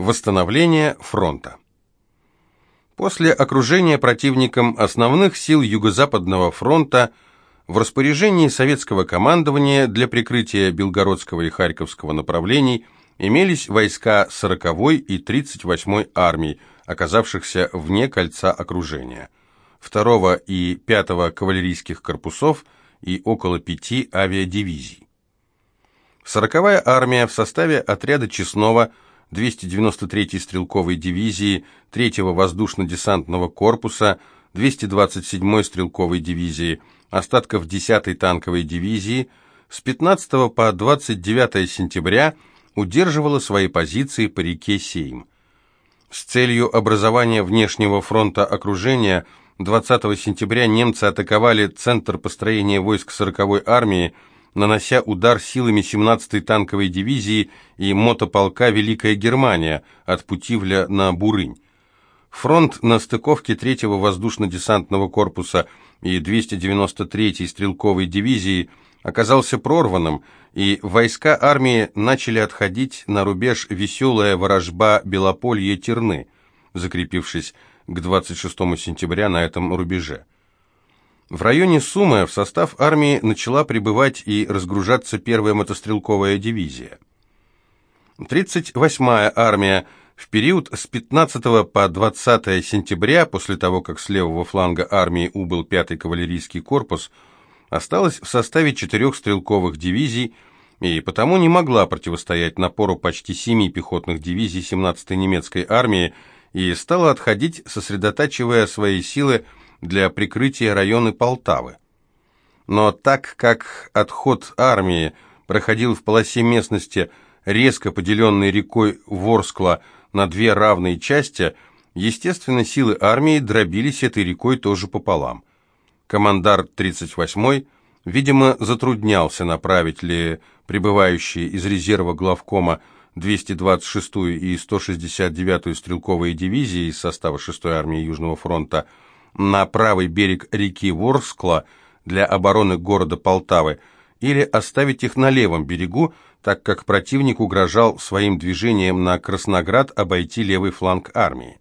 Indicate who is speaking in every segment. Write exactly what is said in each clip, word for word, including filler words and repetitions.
Speaker 1: Восстановление фронта. После окружения противником основных сил Юго-Западного фронта в распоряжении советского командования для прикрытия Белгородского и Харьковского направлений имелись войска сороковой и тридцать восьмой армий, оказавшихся вне кольца окружения, второго и пятого кавалерийских корпусов и около пяти авиадивизий. сороковая армия в составе отряда Честнова, двести девяносто третьей стрелковой дивизии, третьего воздушно-десантного корпуса, двести двадцать седьмой стрелковой дивизии, остатков десятой танковой дивизии с пятнадцатого по двадцать девятое сентября удерживала свои позиции по реке Сейм. С целью образования внешнего фронта окружения двадцатого сентября немцы атаковали центр построения войск сороковой армии, нанося удар силами семнадцатой танковой дивизии и мотополка «Великая Германия» от Путивля на Бурынь. Фронт на стыковке третьего воздушно-десантного корпуса и двести девяносто третьей стрелковой дивизии оказался прорванным, и войска армии начали отходить на рубеж Веселая Ворожба-Белополье-Терны, закрепившись к двадцать шестому сентября на этом рубеже. В районе Сумы в состав армии начала прибывать и разгружаться первая мотострелковая дивизия. тридцать восьмая армия в период с пятнадцатого по двадцатое сентября, после того, как с левого фланга армии убыл пятый кавалерийский корпус, осталась в составе четырех стрелковых дивизий и потому не могла противостоять напору почти семи пехотных дивизий семнадцатой немецкой армии и стала отходить, сосредотачивая свои силы для прикрытия района Полтавы. Но так как отход армии проходил в полосе местности, резко поделенной рекой Ворскла на две равные части, естественно, силы армии дробились этой рекой тоже пополам. Командарм тридцать восьмой, видимо, затруднялся, направить ли прибывающие из резерва главкома двести двадцать шестую и сто шестьдесят девятую стрелковые дивизии из состава шестой армии Южного фронта на правый берег реки Ворскла для обороны города Полтавы, или оставить их на левом берегу, так как противник угрожал своим движением на Красноград обойти левый фланг армии.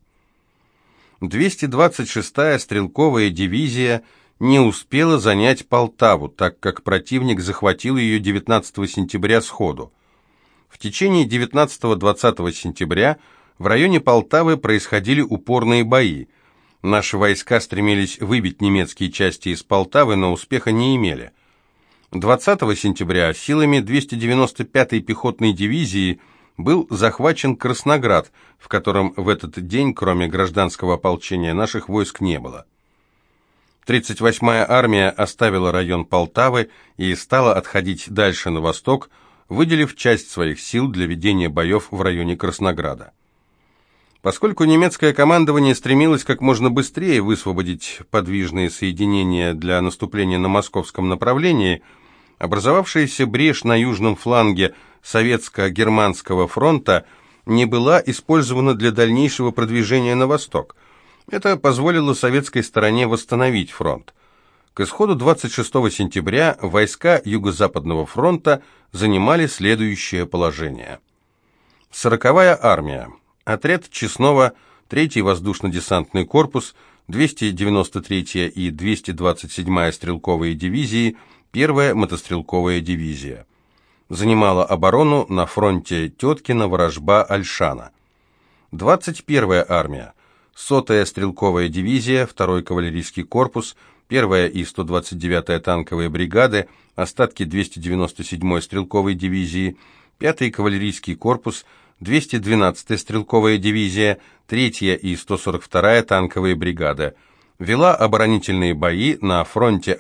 Speaker 1: двести двадцать шестая стрелковая дивизия не успела занять Полтаву, так как противник захватил ее девятнадцатого сентября сходу. В течение девятнадцатого-двадцатого сентября в районе Полтавы происходили упорные бои. Наши войска стремились выбить немецкие части из Полтавы, но успеха не имели. двадцатого сентября силами двести девяносто пятой пехотной дивизии был захвачен Красноград, в котором в этот день, кроме гражданского ополчения, наших войск не было. тридцать восьмая армия оставила район Полтавы и стала отходить дальше на восток, выделив часть своих сил для ведения боев в районе Краснограда. Поскольку немецкое командование стремилось как можно быстрее высвободить подвижные соединения для наступления на московском направлении, образовавшаяся брешь на южном фланге Советско-Германского фронта не была использована для дальнейшего продвижения на восток. Это позволило советской стороне восстановить фронт. К исходу двадцать шестого сентября войска Юго-Западного фронта занимали следующее положение. сороковая армия. Отряд Честнова, третий воздушно-десантный корпус, двести девяносто третья и двести двадцать седьмая стрелковые дивизии, первая мотострелковая дивизия. Занимала оборону на фронте Теткино-Ворожба-Ольшана. двадцать первая армия. сотая стрелковая дивизия, второй кавалерийский корпус, первая и сто двадцать девятая танковые бригады, остатки двести девяносто седьмой стрелковой дивизии, пятый кавалерийский корпус, двести двенадцатая стрелковая дивизия, третья и сто сорок вторая танковые бригады. Вела оборонительные бои на фронте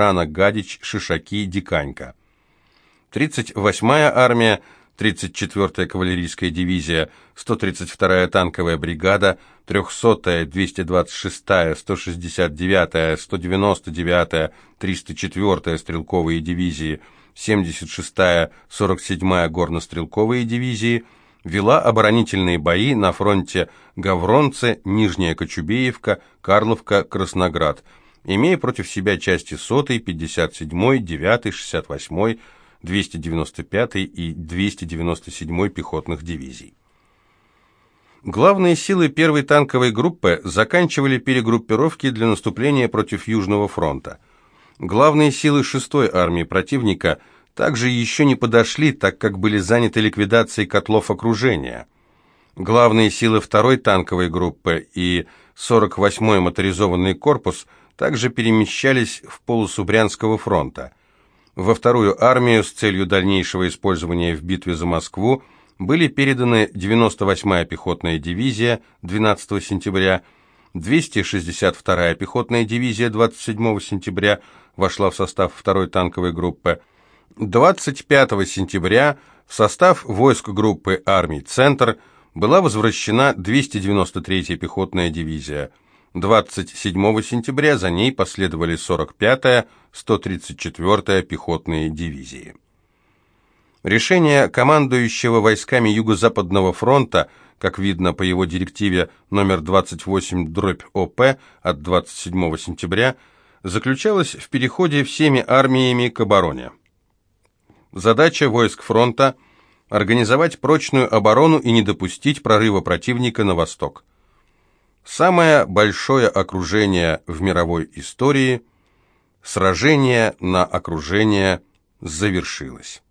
Speaker 1: Ольшана-Гадич-Шишаки-Диканька. тридцать восьмая армия, тридцать четвёртая кавалерийская дивизия, сто тридцать вторая танковая бригада, трёхсотая, двести двадцать шестая, сто шестьдесят девятая, сто девяносто девятая, триста четвёртая стрелковые дивизии, семьдесят шестая, сорок седьмая горнострелковые дивизии, вела оборонительные бои на фронте Гавронце, Нижняя Кочубеевка, Карловка, Красноград, имея против себя части сотой, пятьдесят седьмой, девятой, шестьдесят восьмой, двести девяносто пятой и двести девяносто седьмой пехотных дивизий. Главные силы первой танковой группы заканчивали перегруппировки для наступления против Южного фронта. Главные силы шестой армии противника также еще не подошли, так как были заняты ликвидацией котлов окружения. Главные силы второй танковой группы и сорок восьмой моторизованный корпус также перемещались в полосу Брянского фронта. Во вторую армию с целью дальнейшего использования в битве за Москву были переданы девяносто восьмая пехотная дивизия двенадцатого сентября, двести шестьдесят вторая пехотная дивизия двадцать седьмого сентября вошла в состав второй танковой группы, двадцать пятого сентября в состав войск группы армий «Центр» была возвращена двести девяносто третья пехотная дивизия. двадцать седьмого сентября за ней последовали сорок пятая, сто тридцать четвёртая пехотные дивизии. Решение командующего войсками Юго-Западного фронта, как видно по его директиве номер двадцать восемь дробь О П от двадцать седьмого сентября, заключалось в переходе всеми армиями к обороне. Задача войск фронта – организовать прочную оборону и не допустить прорыва противника на восток. Самое большое окружение в мировой истории – сражение на окружение – завершилось.